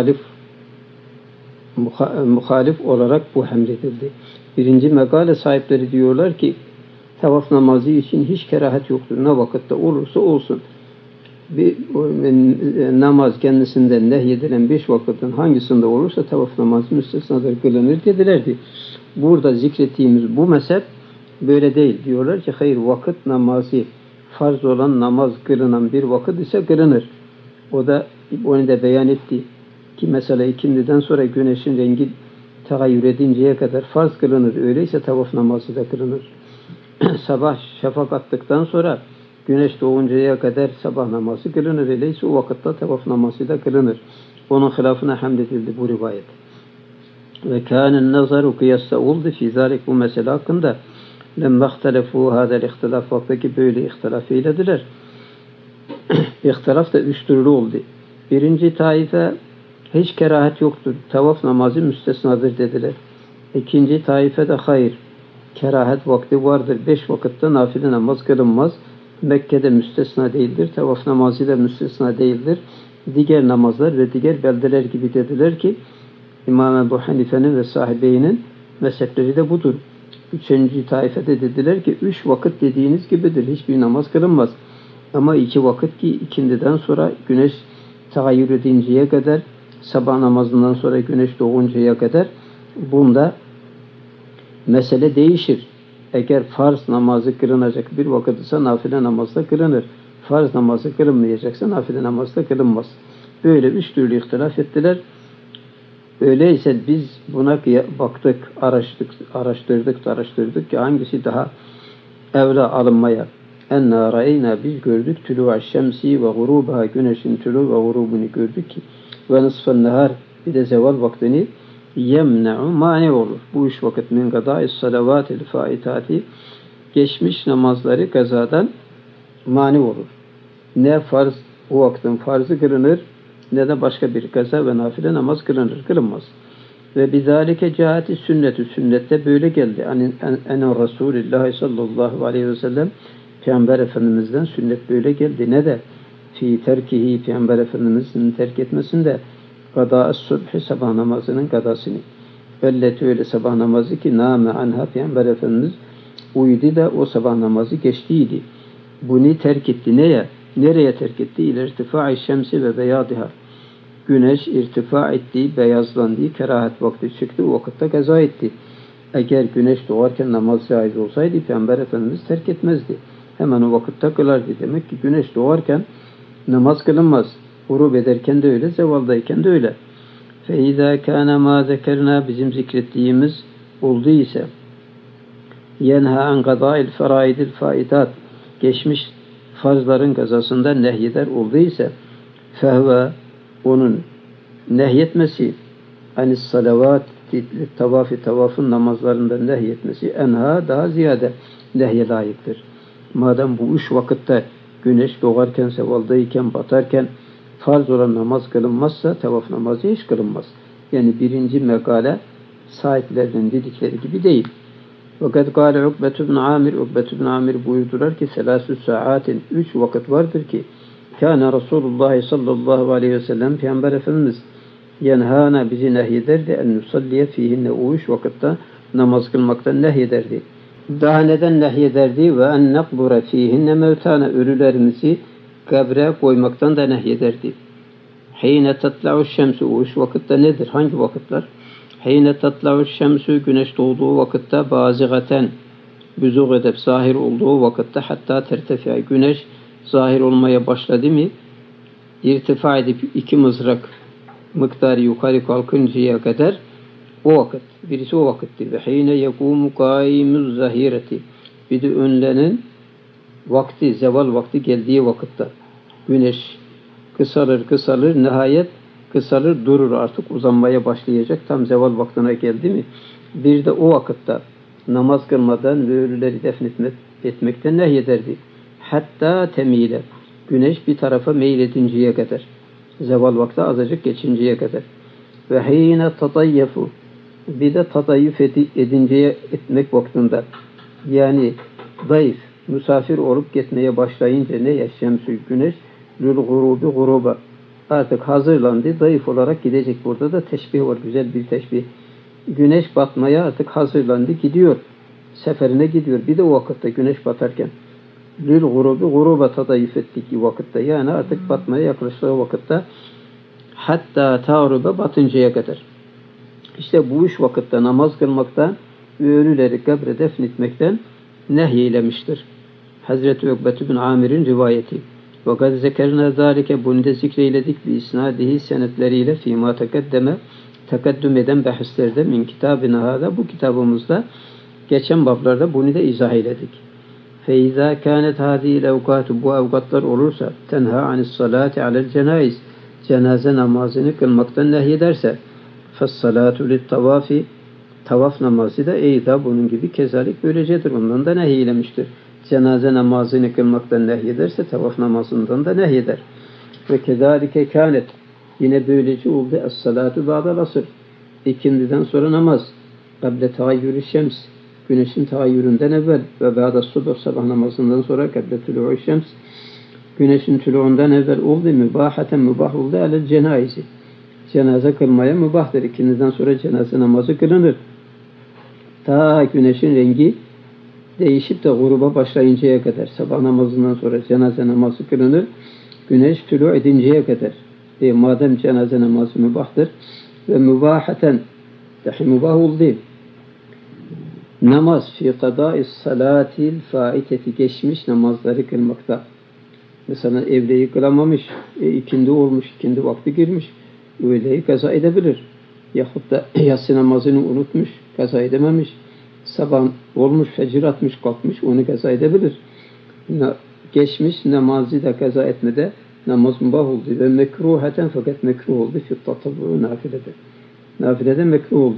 muhalif olarak bu hamledildi. Birinci mekale sahipleri diyorlar ki tavaf namazı için hiç kerahat yoktur. Ne vakitte olursa olsun. Bir namaz kendisinden nehyedilen 5 vakitin hangisinde olursa tavaf namazı müstesnadır kılınır dedilerdi. Burada zikrettiğimiz bu mezhep böyle değil. Diyorlar ki hayır vakit namazı farz olan namaz kılınan bir vakit ise kılınır. O da onu da beyan etti ki mesela ikindiden sonra güneşin rengi tagayyür edinceye kadar farz kılınır. Öyleyse tavaf namazı da kılınır. Sabah şafak attıktan sonra güneş doğuncaya kadar sabah namazı kılınır. Öyleyse o vakitte tavaf namazı da kılınır. Onun hilafına hamledildi bu rivayet. Ve kânen nazaru kıyasta oldu fi zalik bu mesele hakkında. Lemme ihtelefû hâdel ihtilaf vaktaki böyle ihtilaf eylediler. İhtilaf da 3 türlü oldu. Birinci taife hiç kerahat yoktur. Tavaf namazı müstesnadır dediler. İkinci taife de hayır. Kerahat vakti vardır. 5 vakitte nafile namaz kılınmaz. Mekke'de müstesna değildir. Tavaf namazı da müstesna değildir. Diğer namazlar ve diğer beldeler gibi dediler ki İmam Ebu Hanife'nin ve sahibeyinin mezhepleri de budur. Üçüncü taifede dediler ki 3 vakit dediğiniz gibidir. Hiçbir namaz kılınmaz. Ama 2 vakit ki ikindiden sonra güneş tagayyür edinceye kadar sabah namazından sonra güneş doğuncaya kadar bunda mesele değişir. Eğer farz namazı kılınacak bir vakit ise nafile namazda kılınır. farz namazı kılınmayacaksa nafile namazı da kılınmaz. Böyle üç türlü ihtilaf ettiler. Öyleyse biz buna baktık, araştırdık ki hangisi daha evla alınmaya. Enna ra'eyna biz gördük tulu'a şemsi ve gurubaha güneşin tulu ve gurubunu gördük ki ve nısfen nehar bir de zeval vaktini yemne'u mani olur. Bu üç vakit min gadâ'is salavatil faitati geçmiş namazları kazadan mani olur. Ne farz o vaktin farzı kılınır ne de başka bir kaza ve nafile namaz kılınmaz. Ve bizalike cihati sünnetü sünnette böyle geldi. Enen Resulullah sallallahu aleyhi ve sellem Peygamber Efendimiz'den sünnet böyle geldi. Ne de fi terkihi Peygamber Efendimiz'in terk etmesinde gadâ'es subhi sabah namazının gadasını. Elleti öyle sabah namazı ki nâme anha Peygamber Efendimiz uyudu da o sabah namazı geçtiydi. Bunu terk etti. Neye? Nereye terk etti? İle irtifâ'i şemsi ve beyâdiha. Güneş irtifa etti, beyazlandı, kerahat vakti çıktı, o vakitte kaza etti. Eğer güneş doğarken namaz caiz olsaydı Peygamber Efendimiz terk etmezdi. Hemen o vakitte kılardı. Demek ki güneş doğarken namaz kılınmaz. Gurub ederken de öyle, zevaldayken de öyle. فَاِذَا كَانَ مَا ذَكَرْنَا bizim zikrettiğimiz oldu ise يَنْهَا عَنْ قَضَاءِ الْفَرَائِدِ الْفَائِدَاتِ geçmiş farzların kazasından nehyeder oldu ise فَهْوَ onun nehyetmesi anis salavat tavafın namazlarından nehyetmesi enha daha ziyade nehye layıktır. Madem bu üç vakitte güneş doğarken, sevaldayken, batarken farz olan namaz kılınmazsa tavaf namazı hiç kılınmaz. Yani birinci mekale sahiplerinin dedikleri gibi değil. Fakat kâle Ukbetü bin Amir buyurdular ki selâsü saatin 3 vakit vardır ki kâne Resulullah sallallahu aleyhi ve sellem Peygamber Efendimiz yenhâna bizi nehyederdi en nusalliye fihinne o 3 vakitte namaz kılmaktan nehyederdi. Daha neden nehyederdi? Ve en nekbure fihinne mevtâne ölülerimizi kabre koymaktan da nehyederdi. Hîne tatla'u şemsu o 3 vakitte nedir? Hangi vakitler? Hîne tatla'u şemsu güneş doğduğu vakitte bazigaten büzûg edip zahir olduğu vakitte hatta tertefi'a güneş zahir olmaya başladı mı irtifa edip 2 mızrak miktarı yukarı kalkıncaya kadar o vakit. Birisi o vakittir. Ve hîne yekûmu kâimuz zahireti bir de önlenen vakti, zeval vakti geldiği vakitte. Güneş kısalır, nihayet kısalır, durur artık uzanmaya başlayacak. Tam zeval vaktine geldi mi? Bir de o vakitte namaz kılmadan ve ölüleri defnetmekten nehyederdi. Hatta temile. Güneş bir tarafa meyledinceye kadar. Zeval vakti azıcık geçinceye kadar. Ve hîne tatayyefu. Bir de tatayyüf etmek vaktinde. Yani zayıf, misafir olup gitmeye başlayınca ne yaşamsül güneş? Lül gurubi guruba. Artık hazırlandı, zayıf olarak gidecek. Burada da teşbih var, güzel bir teşbih. Güneş batmaya artık hazırlandı, gidiyor. Seferine gidiyor. Bir de o vakitte güneş batarken. Lül gurubi guruba tadayüf ettik vakitte. Yani artık batmaya yaklaştığı vakitte hatta tağruba batıncaya kadar. İşte bu 3 vakitte namaz kılmaktan ve ölüleri kabre defnetmekten nehyeylemiştir. Hazreti Ukbetü bin Amir'in rivayeti. Fakat zekerna zâlike bunu da zikreyledik bi isnadihi senetleriyle fîmâ tekaddüm eden bahislerde min kitabına hâda bu kitabımızda geçen bablarda bunu da izah eyledik. فَاِذَا كَانَتْ هَذِهِ الْاَوْقَاتُ bu avgatlar olursa tenha anis salati alel cenaiz cenaze namazını kılmaktan nehyederse فَالصَّلَاتُ لِلْتَوَافِ tavaf namazı da eyda bunun gibi kezalik böylecedir. Ondan da nehyeylemiştir. Cenaze namazını kılmaktan nehyederse tavaf namazından da nehyeder. Ve kezalike kânet yine böylece oldu. Es-salatu ba'dal asr ikindiden sonra namaz. Kable tağayyürü şems güneşin tağayyüründen evvel ve ba'da subh sabah namazından sonra kable tulu'u şems güneşin tuluğundan evvel oldu. Mübahaten mübah oldu. Alel cenaizi cenaze kılmaya mübahtır. İkindiden sonra cenaze namazı kılınır. Ta güneşin rengi değişip de gruba başlayıncaya kadar sabah namazından sonra cenaze namazı kılınır. Güneş tülû edinceye kadar. Madem cenaze namazı mübahtır ve mübahaten dahi mübah oldu. Namaz fi kadâis salâtil faiteti geçmiş namazları kılmakta. Mesela evleyi kılamamış, ikindi olmuş, ikindi vakti girmiş, öğleyi kaza edebilir. Yahut da yatsı namazını unutmuş, kaza edememiş. Sabah olmuş, fecir atmış, kalkmış, onu kaza edebilir. Geçmiş namazı da kaza etmede namaz mübah oldu ve mekruhaten, fakat mekruh oldu fi tatavvu, nafilede. Nafilede mekruh oldu.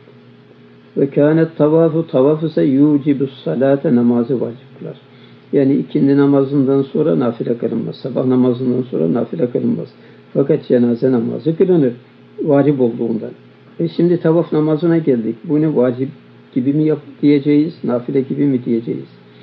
Ve kânet tavafu, tavaf ise yucibus salate, namazı vacip kılar. Yani ikindi namazından sonra nafile kılınmaz. Sabah namazından sonra nafile kılınmaz. Fakat cenaze namazı kılınır. Vacip olduğundan. Şimdi tavaf namazına geldik. Bunu vacip gibi mi diyeceğiz, nafile gibi mi diyeceğiz?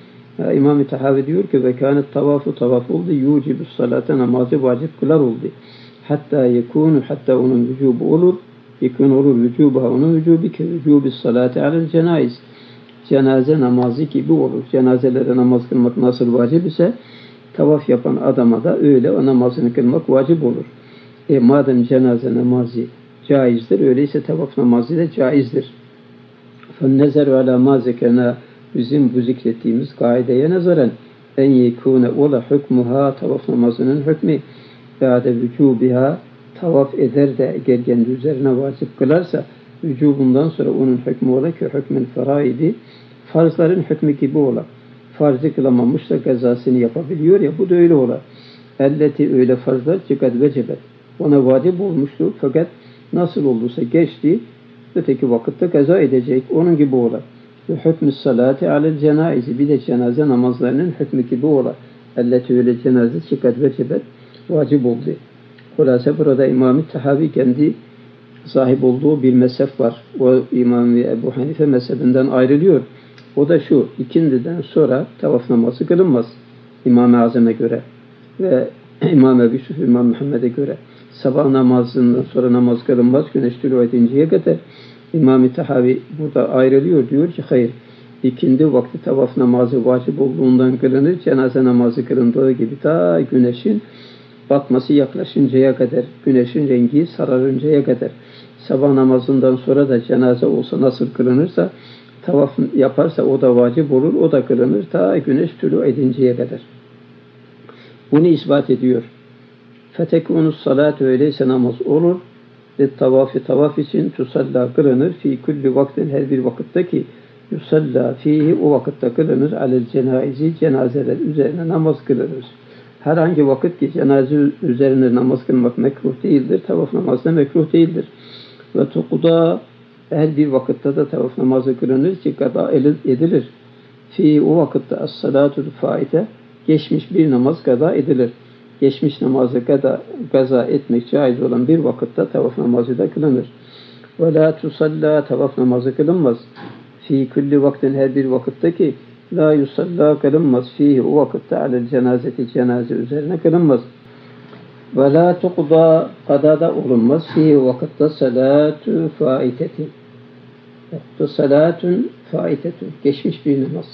İmam-ı Tahavi diyor ki ve kânet tavafu, tavaf oldu, yucibus salate, namazı vacip kılar oldu. Hatta yekûnu, hatta onun vücubu olur. Yekûn olur vücubuha, onun vücubu ki vücubus salate alel cenaiz. Cenaze namazı gibi olur. Cenazelere namaz kılmak nasıl vacip ise tavaf yapan adama da öyle o namazını kılmak vacip olur. Madem cenaze namazı caizdir, öyleyse tavaf namazı da caizdir. فَالنَّزَرُ عَلَى مَا زَكَرْنَا, bizim bu zikrettiğimiz kaideye nazaran en yekûne ola hükmuha, tavaf namazının hükmü ba'de vücubiha, tavaf eder de eğer kendi üzerine vacip kılarsa vücubundan sonra onun hükmü ola ki hükmün faraidi, farzların hükmü gibi ola. Farzı kılamamışsa kazasını yapabiliyor ya, bu da öyle ola. Elleti, öyle farzlar ki kad vecebet, ona vacip olmuştur fakat nasıl olduysa geçti, öteki vakitte kaza edecek, onun gibi ola. Ve hükmü salati alel cenaizi, bir de cenaze namazlarının hükmü gibi ola. Elleti, öyle cenaze ki kad vecebet, vacip oldu. Hulasa burada İmam-ı Tahavi kendi sahip olduğu bir mezhep var. O İmam Ebu Hanife mezhebinden ayrılıyor. O da şu: ikindiden sonra tavaf namazı kılınmaz İmam-ı Azam'a göre ve İmam Ebu Yusuf, İmam Muhammed'e göre. Sabah namazından sonra namaz kılınmaz güneş tülû edinceye kadar. İmam-ı Tahavi burada ayrılıyor, diyor ki hayır, ikindi vakti tavaf namazı vacip olduğundan kılınır, cenaze namazı kılındığı gibi ta güneşin batması yaklaşıncaya kadar, güneşin rengi sararıncaya kadar. Sabah namazından sonra da cenaze olsa nasıl kılınırsa, tavaf yaparsa o da vacip olur, o da kılınır ta güneş tülû edinceye kadar. Bunu ispat ediyor. Fetekunus salat, öyleyse namaz olur ve tavaf için tusalla, kılınır fi kulli vaktin, her bir vakitte ki yusalla fihi, o vakitte kılınır alel cenaizi, cenazeler üzerine namaz kılınır. Herhangi vakit ki cenaze üzerine namaz kılmak mekruh değildir, tavaf namazı da mekruh değildir. Ve tukuda, her bir vakitte de tavaf namazı kılınır ki kada edilir. Fi, o vakitte as-salatul faite, geçmiş bir namaz kada edilir. Geçmiş namazı kaza etmek caiz olan bir vakitte tavaf namazı da kılınır. Ve la tusalla, tavaf namazı kılınmaz. Fi kulli vaktin, her bir vakitte ki la yusalla, kılınmaz. Fihi, o vakitte alel cenazeti, cenaze üzerine kılınmaz. Ve la tuqda, kada da olunmaz. Fihi, o vakitte salatu faitetin. Salatun faitetun, geçmiş bir namaz.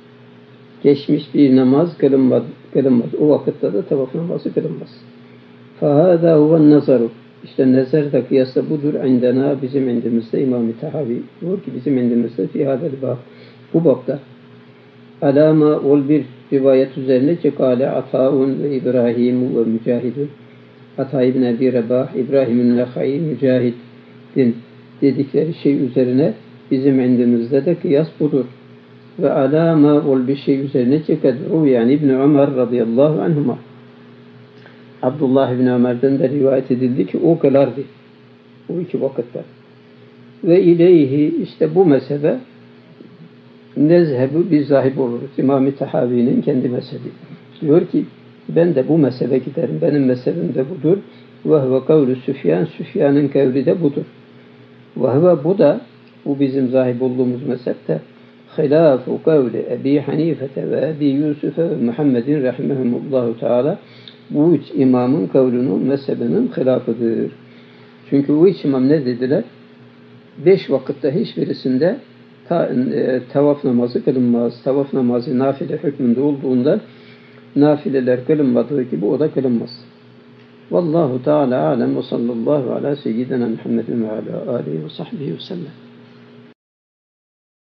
Geçmiş bir namaz kılınmaz. O vakitte de tavaf namazı kılınmaz. فَهَذَا هُوَ النَّظَرُ, İşte nezer de kıyasla budur. İndena, bizim indimizde. İmam-ı Tahavi diyor ki bizim indimizde fi hadel bab, bu babda alama ol bir rivayet üzerine ki kâle Atâun ve İbrahim ve Mücahidun, Ata ibn Ebi Rebah, İbrahim'in Lehai, Mücahid'in dedikleri şey üzerine bizim indimizde de kıyas budur. Ve alama ol bir şey üzerine ki kadru, yani İbn Ömer radıyallahu anhuma, Abdullah ibn Ömer'den de rivayet edildi ki o kılardı o iki vakitte. Ve ileyhi, işte bu mezhebe nezhebu, biz zahib oluruz. İmam-ı Tahavi'nin kendi mezhebi. Diyor ki ben de bu mezhebe giderim. Benim mezhebim de budur. Ve huve kavlu Süfyan, Süfyan'ın kavli de budur. Ve huve, bu da, bu bizim zahib olduğumuz mezhepte hilâfu kavli Ebi Hanifete ve Ebi Yusuf'e ve Muhammedin rahimehumullahu teala, bu üç imamın kavlunun, mezhebinin hilafıdır. Çünkü bu üç imam ne dediler? 5 vakitte hiçbirisinde tavaf namazı kılınmaz. Tavaf namazı nafile hükmünde olduğunda nafileler kılınmadığı gibi o da kılınmaz. Vallahu Teala alem ve sallallahu ala seyyidina Muhammedin ve ala alihi ve sahbihi ve sellem.